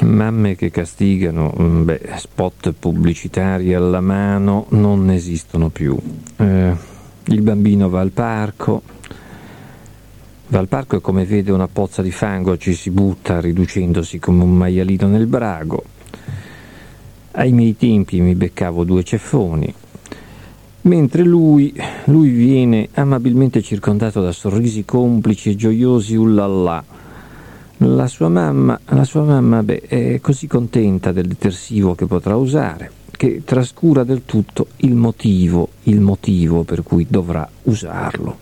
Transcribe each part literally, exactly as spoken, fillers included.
Mamme che castigano, beh, spot pubblicitari alla mano non esistono più. Eh, il bambino va al parco, va al parco e come vede una pozza di fango ci si butta riducendosi come un maialino nel brago. Ai miei tempi mi beccavo due ceffoni, mentre lui, lui viene amabilmente circondato da sorrisi complici e gioiosi ullallà. La sua mamma, la sua mamma, beh, è così contenta del detersivo che potrà usare, che trascura del tutto il motivo, il motivo per cui dovrà usarlo.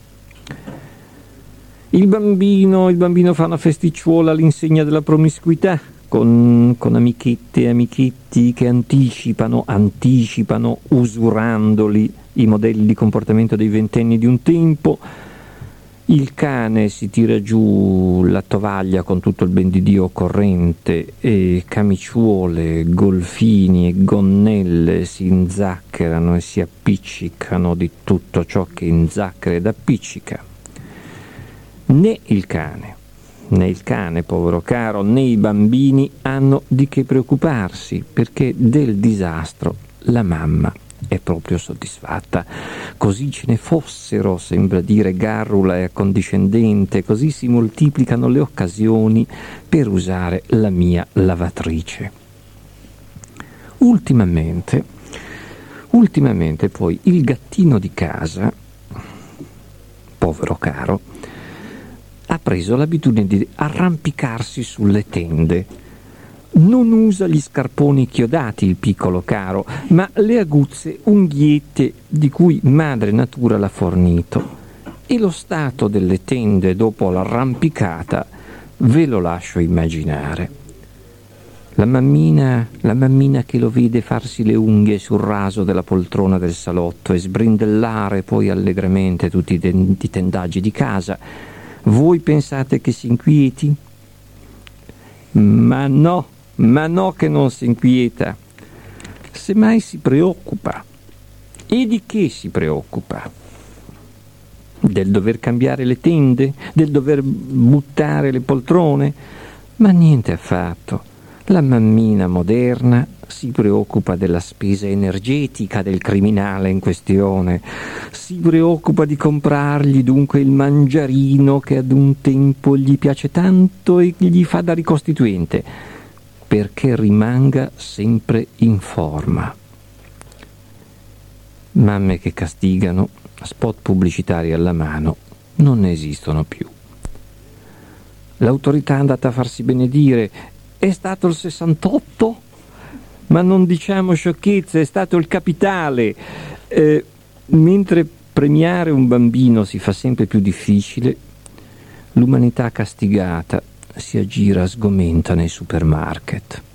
Il bambino, il bambino fa una festicciuola all'insegna della promiscuità, con, con amichette e amichetti che anticipano, anticipano, usurandoli, i modelli di comportamento dei ventenni di un tempo. Il cane si tira giù la tovaglia con tutto il ben di Dio corrente e camiciuole, golfini e gonnelle si inzaccherano e si appiccicano di tutto ciò che inzacchera ed appiccica. Né il cane, né il cane, povero caro, né i bambini hanno di che preoccuparsi, perché del disastro la mamma è proprio soddisfatta. Così ce ne fossero, sembra dire garrula e accondiscendente, così si moltiplicano le occasioni per usare la mia lavatrice. Ultimamente, ultimamente poi il gattino di casa, povero caro, ha preso l'abitudine di arrampicarsi sulle tende. Non usa gli scarponi chiodati il piccolo caro, ma le aguzze unghiette di cui madre natura l'ha fornito. E lo stato delle tende dopo l'arrampicata ve lo lascio immaginare. La mammina, la mammina che lo vede farsi le unghie sul raso della poltrona del salotto e sbrindellare poi allegramente tutti i tendaggi di casa, voi pensate che si inquieti? Ma no, ma no che non si inquieta. Semmai si preoccupa. E di che si preoccupa? Del dover cambiare le tende? Del dover buttare le poltrone? Ma niente affatto. La mammina moderna si preoccupa della spesa energetica del criminale in questione, si preoccupa di comprargli dunque il mangiarino che ad un tempo gli piace tanto e gli fa da ricostituente, perché rimanga sempre in forma. Mamme che castigano, spot pubblicitari alla mano, non ne esistono più. L'autorità è andata a farsi benedire. È stato il sessantotto? Ma non diciamo sciocchezze, è stato il capitale. Eh, mentre premiare un bambino si fa sempre più difficile, l'umanità castigata si aggira sgomenta nei supermarket.